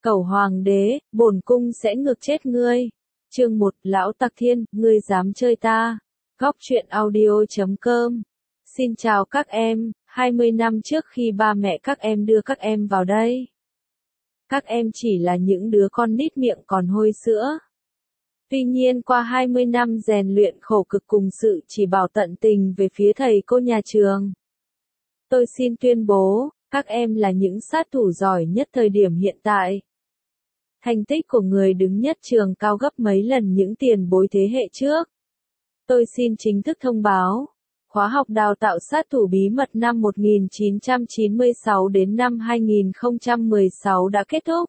Cẩu hoàng đế, bổn cung sẽ ngược chết ngươi. Chương 1, Lão Tặc Thiên, ngươi dám chơi ta. Góc truyện audio.com. Xin chào các em, 20 năm trước khi ba mẹ các em đưa các em vào đây, các em chỉ là những đứa con nít miệng còn hôi sữa. Tuy nhiên qua 20 năm rèn luyện khổ cực cùng sự chỉ bảo tận tình về phía thầy cô nhà trường, tôi xin tuyên bố, các em là những sát thủ giỏi nhất thời điểm hiện tại. Thành tích của người đứng nhất trường cao gấp mấy lần những tiền bối thế hệ trước. Tôi xin chính thức thông báo, khóa học đào tạo sát thủ bí mật năm 1996 đến năm 2016 đã kết thúc.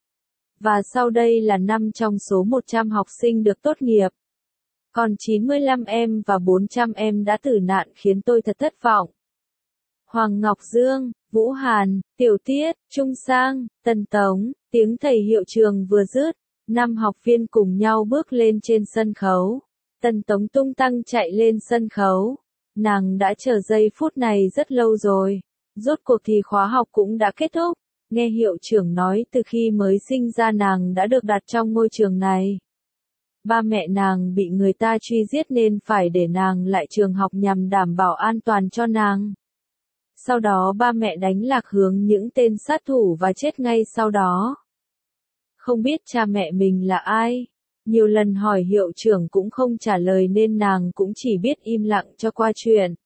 Và sau đây là 5 trong số 100 học sinh được tốt nghiệp. Còn 95 em và 400 em đã tử nạn khiến tôi thật thất vọng. Hoàng Ngọc Dương, Vũ Hàn, Tiểu Tiết, Trung Sang, Tần Tống, tiếng thầy hiệu trường vừa dứt, 5 học viên cùng nhau bước lên trên sân khấu. Tần Tống tung tăng chạy lên sân khấu. Nàng đã chờ giây phút này rất lâu rồi. Rốt cuộc thì khóa học cũng đã kết thúc. Nghe hiệu trưởng nói từ khi mới sinh ra nàng đã được đặt trong ngôi trường này. Ba mẹ nàng bị người ta truy giết nên phải để nàng lại trường học nhằm đảm bảo an toàn cho nàng. Sau đó ba mẹ đánh lạc hướng những tên sát thủ và chết ngay sau đó. Không biết cha mẹ mình là ai. Nhiều lần hỏi hiệu trưởng cũng không trả lời nên nàng cũng chỉ biết im lặng cho qua chuyện.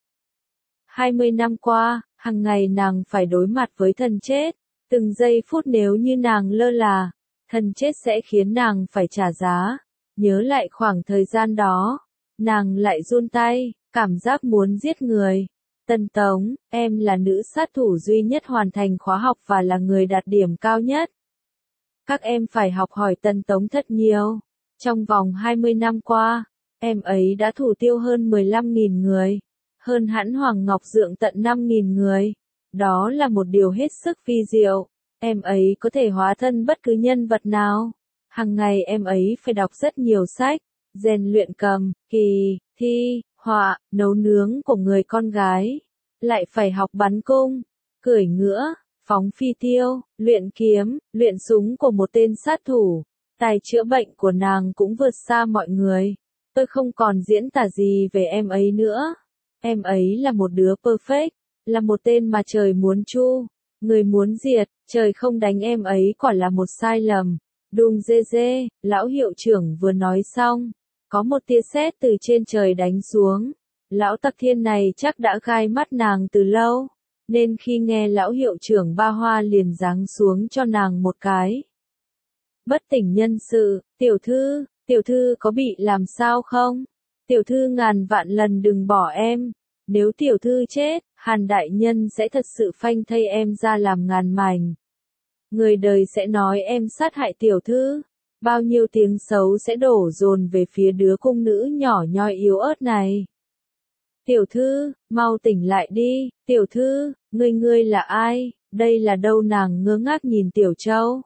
20 năm qua, hàng ngày nàng phải đối mặt với thần chết. Từng giây phút nếu như nàng lơ là, thần chết sẽ khiến nàng phải trả giá. Nhớ lại khoảng thời gian đó, nàng lại run tay, cảm giác muốn giết người. Tần Tống, em là nữ sát thủ duy nhất hoàn thành khóa học và là người đạt điểm cao nhất. Các em phải học hỏi Tần Tống thật nhiều. Trong vòng 20 năm qua, em ấy đã thủ tiêu hơn 15.000 người, hơn hẳn Hoàng Ngọc Dượng tận 5.000 người. Đó là một điều hết sức vi diệu. Em ấy có thể hóa thân bất cứ nhân vật nào. Hàng ngày em ấy phải đọc rất nhiều sách, rèn luyện cầm, kỳ, thi, họa, nấu nướng của người con gái. Lại phải học bắn cung, cưỡi ngựa, phóng phi tiêu, luyện kiếm, luyện súng của một tên sát thủ. Tài chữa bệnh của nàng cũng vượt xa mọi người. Tôi không còn diễn tả gì về em ấy nữa. Em ấy là một đứa perfect, là một tên mà trời muốn chu, người muốn diệt, trời không đánh em ấy quả là một sai lầm. Đùng dê dê, lão hiệu trưởng vừa nói xong, có một tia sét từ trên trời đánh xuống. Lão Tặc Thiên này chắc đã gai mắt nàng từ lâu, nên khi nghe lão hiệu trưởng ba hoa liền giáng xuống cho nàng một cái. Bất tỉnh nhân sự, tiểu thư có bị làm sao không? Tiểu thư ngàn vạn lần đừng bỏ em. Nếu tiểu thư chết, Hàn đại nhân sẽ thật sự phanh thây em ra làm ngàn mảnh. Người đời sẽ nói em sát hại tiểu thư. Bao nhiêu tiếng xấu sẽ đổ dồn về phía đứa cung nữ nhỏ nhoi yếu ớt này. Tiểu thư, mau tỉnh lại đi. Tiểu thư, ngươi là ai? Đây là đâu? Nàng ngơ ngác nhìn Tiểu Châu.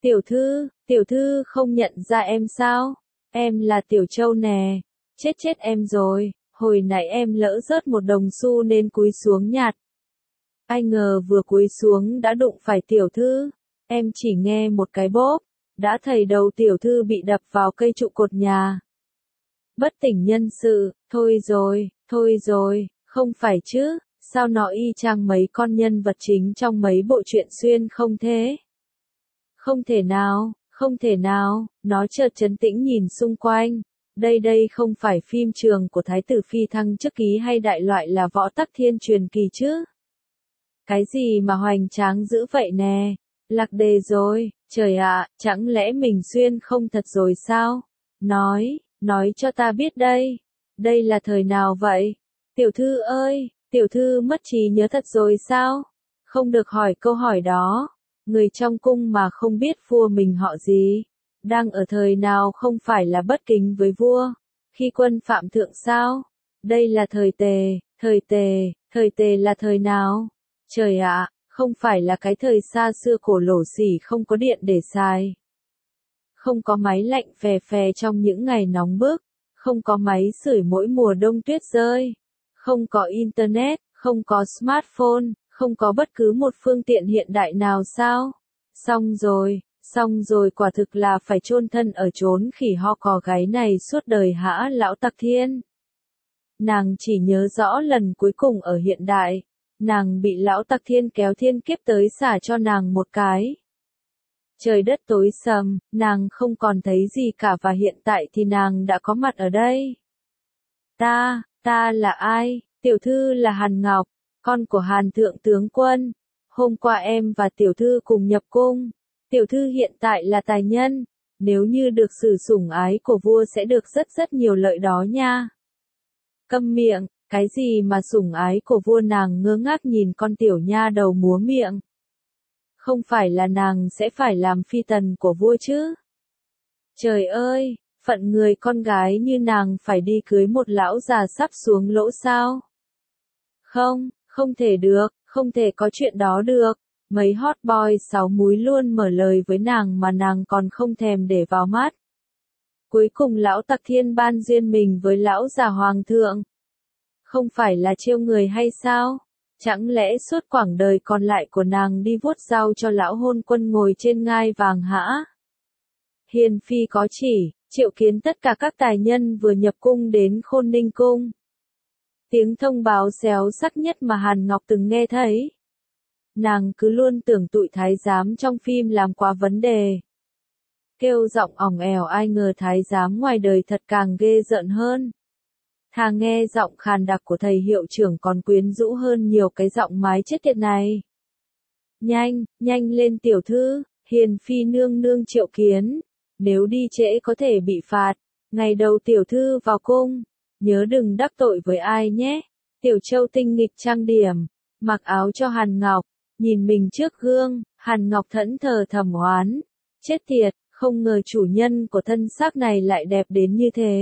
Tiểu thư không nhận ra em sao? Em là Tiểu Châu nè. Chết em rồi. Hồi nãy em lỡ rớt một đồng xu nên cúi xuống nhặt. Ai ngờ vừa cúi xuống đã đụng phải tiểu thư. Em chỉ nghe một cái bốp, đã thấy đầu tiểu thư bị đập vào cây trụ cột nhà. Bất tỉnh nhân sự, thôi rồi, không phải chứ, sao nó y chang mấy con nhân vật chính trong mấy bộ truyện xuyên không thế? Không thể nào, nó chợt trấn tĩnh nhìn xung quanh. Đây không phải phim trường của Thái tử Phi Thăng chức ký hay đại loại là Võ Tắc Thiên truyền kỳ chứ? Cái gì mà hoành tráng dữ vậy nè? Lạc đề rồi, trời ạ, chẳng lẽ mình xuyên không thật rồi sao? Nói cho ta biết đây là thời nào vậy? Tiểu thư ơi, tiểu thư mất trí nhớ thật rồi sao? Không được hỏi câu hỏi đó. Người trong cung mà không biết vua mình họ gì? Đang ở thời nào không phải là bất kính với vua? Khi quân phạm thượng sao? Đây là thời tề là thời nào? Trời ạ, không phải là cái thời xa xưa cổ lỗ xỉ không có điện để xài. Không có máy lạnh phè phè trong những ngày nóng bức. Không có máy sưởi mỗi mùa đông tuyết rơi. Không có internet, không có smartphone, không có bất cứ một phương tiện hiện đại nào sao? Xong rồi quả thực là phải chôn thân ở chốn khỉ ho cò gáy này suốt đời hả lão Tặc Thiên. Nàng chỉ nhớ rõ lần cuối cùng ở hiện đại, nàng bị lão Tặc Thiên kéo thiên kiếp tới xả cho nàng một cái. Trời đất tối sầm, nàng không còn thấy gì cả và hiện tại thì nàng đã có mặt ở đây. Ta là ai? Tiểu thư là Hàn Ngọc, con của Hàn Thượng tướng quân. Hôm qua em và tiểu thư cùng nhập cung. Tiểu thư hiện tại là tài nhân, nếu như được sự sủng ái của vua sẽ được rất nhiều lợi đó nha. Câm miệng, cái gì mà sủng ái của vua, nàng ngơ ngác nhìn con tiểu nha đầu múa miệng. Không phải là nàng sẽ phải làm phi tần của vua chứ? Trời ơi, phận người con gái như nàng phải đi cưới một lão già sắp xuống lỗ sao? Không thể được, không thể có chuyện đó được. Mấy hot boy sáu múi luôn mở lời với nàng mà nàng còn không thèm để vào mắt. Cuối cùng lão Tặc Thiên ban duyên mình với lão già hoàng thượng. Không phải là trêu người hay sao? Chẳng lẽ suốt quãng đời còn lại của nàng đi vuốt rau cho lão hôn quân ngồi trên ngai vàng hả? Hiền phi có chỉ, triệu kiến tất cả các tài nhân vừa nhập cung đến Khôn Ninh cung. Tiếng thông báo xéo sắc nhất mà Hàn Ngọc từng nghe thấy. Nàng cứ luôn tưởng tụi thái giám trong phim làm quá vấn đề. Kêu giọng ỏng ẻo, ai ngờ thái giám ngoài đời thật càng ghê rợn hơn. Thà nghe giọng khàn đặc của thầy hiệu trưởng còn quyến rũ hơn nhiều cái giọng mái chết tiệt này. Nhanh lên tiểu thư, hiền phi nương nương triệu kiến. Nếu đi trễ có thể bị phạt. Ngày đầu tiểu thư vào cung, nhớ đừng đắc tội với ai nhé. Tiểu Châu tinh nghịch trang điểm, mặc áo cho Hàn Ngọc. Nhìn mình trước gương, Hàn Ngọc thẫn thờ thầm oán. Chết tiệt, không ngờ chủ nhân của thân xác này lại đẹp đến như thế.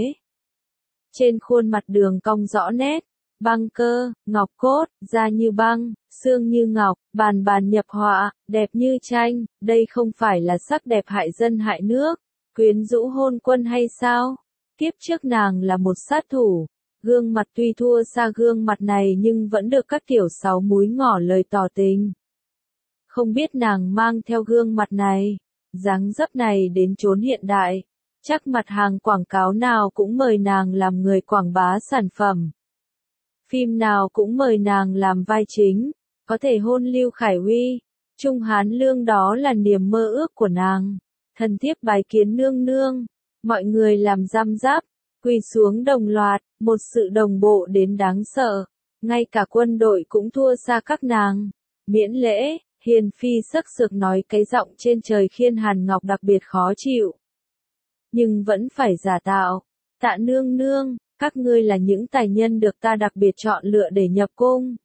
Trên khuôn mặt đường cong rõ nét, băng cơ, ngọc cốt, da như băng, xương như ngọc, bàn nhập họa, đẹp như tranh, đây không phải là sắc đẹp hại dân hại nước, quyến rũ hôn quân hay sao? Kiếp trước nàng là một sát thủ, gương mặt tuy thua xa gương mặt này nhưng vẫn được các tiểu sáu múi ngỏ lời tỏ tình. Không biết nàng mang theo gương mặt này, dáng dấp này đến chốn hiện đại, chắc mặt hàng quảng cáo nào cũng mời nàng làm người quảng bá sản phẩm. Phim nào cũng mời nàng làm vai chính, có thể hôn Lưu Khải Huy, Trung Hán Lương, đó là niềm mơ ước của nàng. Thần thiếp bái kiến nương nương, mọi người làm răm rắp, quỳ xuống đồng loạt, một sự đồng bộ đến đáng sợ, ngay cả quân đội cũng thua xa các nàng. Miễn lễ, hiền phi sắc sược nói cái giọng trên trời khiến Hàn Ngọc đặc biệt khó chịu. Nhưng vẫn phải giả tạo. Tạ nương nương, các ngươi là những tài nhân được ta đặc biệt chọn lựa để nhập cung.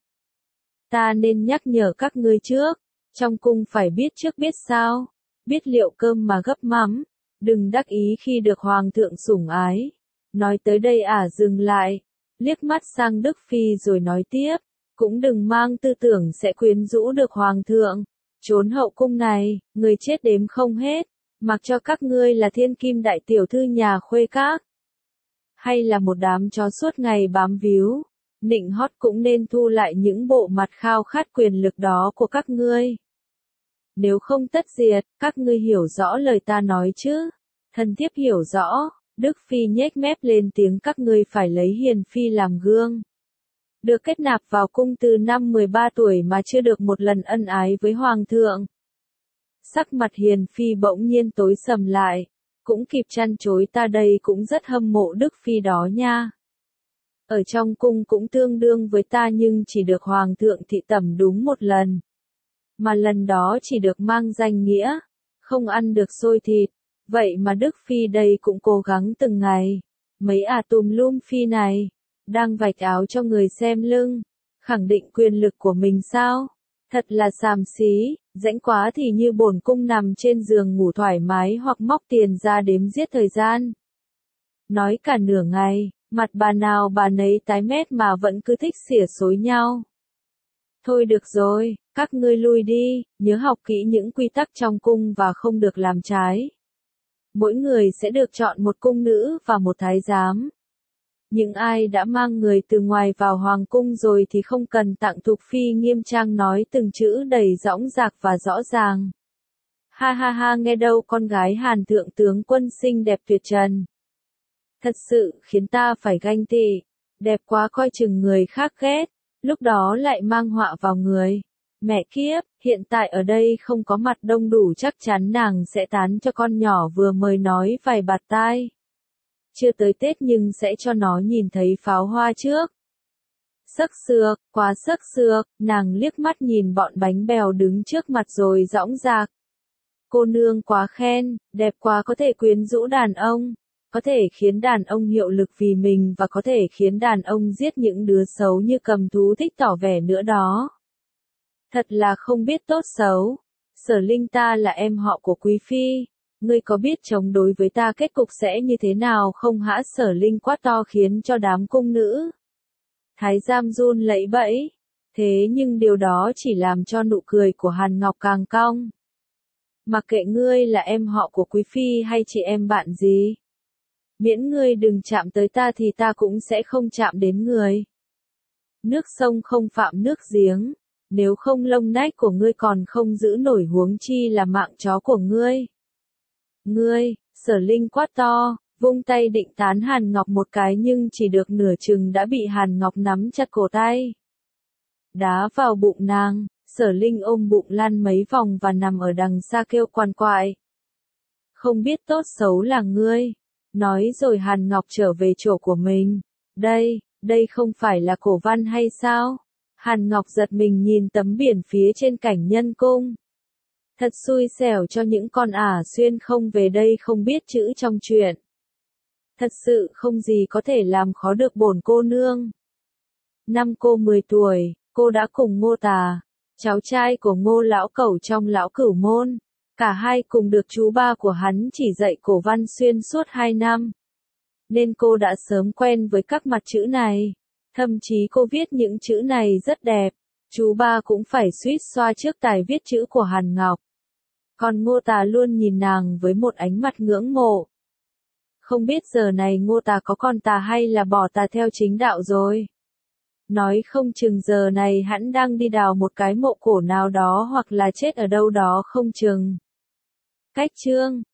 Ta nên nhắc nhở các ngươi trước, trong cung phải biết trước biết sau, biết liệu cơm mà gấp mắm, đừng đắc ý khi được hoàng thượng sủng ái. Nói tới đây dừng lại, liếc mắt sang Đức Phi rồi nói tiếp, cũng đừng mang tư tưởng sẽ quyến rũ được hoàng thượng. Trốn hậu cung này, người chết đếm không hết, mặc cho các ngươi là thiên kim đại tiểu thư nhà khuê các, hay là một đám chó suốt ngày bám víu, nịnh hót cũng nên thu lại những bộ mặt khao khát quyền lực đó của các ngươi. Nếu không tất diệt, các ngươi hiểu rõ lời ta nói chứ? Thần thiếp hiểu rõ. Đức Phi nhếch mép lên tiếng, các ngươi phải lấy hiền phi làm gương. Được kết nạp vào cung từ năm 13 tuổi mà chưa được một lần ân ái với hoàng thượng. Sắc mặt hiền phi bỗng nhiên tối sầm lại, cũng kịp chăn chối, ta đây cũng rất hâm mộ Đức Phi đó nha. Ở trong cung cũng tương đương với ta nhưng chỉ được hoàng thượng thị tẩm đúng một lần. Mà lần đó chỉ được mang danh nghĩa, không ăn được xôi thịt. Vậy mà Đức Phi đây cũng cố gắng từng ngày. Mấy tùm lum phi này, đang vạch áo cho người xem lưng, khẳng định quyền lực của mình sao? Thật là xàm xí, rãnh quá thì như bổn cung nằm trên giường ngủ thoải mái hoặc móc tiền ra đếm giết thời gian. Nói cả nửa ngày, mặt bà nào bà nấy tái mét mà vẫn cứ thích xỉa xối nhau. Thôi được rồi, các ngươi lui đi, nhớ học kỹ những quy tắc trong cung và không được làm trái. Mỗi người sẽ được chọn một cung nữ và một thái giám. Những ai đã mang người từ ngoài vào hoàng cung rồi thì không cần tặng. Thục Phi nghiêm trang nói từng chữ đầy dõng dạc và rõ ràng. Ha ha ha, nghe đâu con gái Hàn thượng tướng quân xinh đẹp tuyệt trần. Thật sự khiến ta phải ganh tị, đẹp quá coi chừng người khác ghét, lúc đó lại mang họa vào người. Mẹ kiếp, hiện tại ở đây không có mặt đông đủ chắc chắn nàng sẽ tán cho con nhỏ vừa mới nói vài bạt tai. Chưa tới Tết nhưng sẽ cho nó nhìn thấy pháo hoa trước. Sắc sược, quá sắc sược, nàng liếc mắt nhìn bọn bánh bèo đứng trước mặt rồi dõng dạc. Cô nương quá khen, đẹp quá có thể quyến rũ đàn ông, có thể khiến đàn ông hiệu lực vì mình và có thể khiến đàn ông giết những đứa xấu như cầm thú thích tỏ vẻ nữa đó. Thật là không biết tốt xấu. Sở Linh, ta là em họ của Quý Phi, ngươi có biết chống đối với ta kết cục sẽ như thế nào không hả? Sở Linh quát to khiến cho đám cung nữ thái giám run lẩy bẩy. Thế nhưng điều đó chỉ làm cho nụ cười của Hàn Ngọc càng cong. Mặc kệ ngươi là em họ của Quý Phi hay chị em bạn gì, miễn ngươi đừng chạm tới ta thì ta cũng sẽ không chạm đến người. Nước sông không phạm nước giếng, nếu không lông nách của ngươi còn không giữ nổi huống chi là mạng chó của ngươi. Ngươi, Sở Linh quát to, vung tay định tán Hàn Ngọc một cái nhưng chỉ được nửa chừng đã bị Hàn Ngọc nắm chặt cổ tay. Đá vào bụng nàng, Sở Linh ôm bụng lăn mấy vòng và nằm ở đằng xa kêu quằn quại. Không biết tốt xấu là ngươi. Nói rồi Hàn Ngọc trở về chỗ của mình. Đây không phải là cổ văn hay sao? Hàn Ngọc giật mình nhìn tấm biển phía trên cảnh nhân cung. Thật xui xẻo cho những con ả xuyên không về đây không biết chữ trong truyện. Thật sự không gì có thể làm khó được bổn cô nương. Năm cô 10 tuổi, cô đã cùng Ngô Tà, cháu trai của Ngô lão cẩu trong lão cửu môn. Cả hai cùng được chú ba của hắn chỉ dạy cổ văn xuyên suốt 2 năm. Nên cô đã sớm quen với các mặt chữ này. Thậm chí cô viết những chữ này rất đẹp. Chú ba cũng phải suýt xoa trước tài viết chữ của Hàn Ngọc. Còn Ngô Tà luôn nhìn nàng với một ánh mặt ngưỡng mộ. Không biết giờ này Ngô Tà có còn tà hay là bỏ tà theo chính đạo rồi. Nói không chừng giờ này hắn đang đi đào một cái mộ cổ nào đó hoặc là chết ở đâu đó không chừng. Cách chương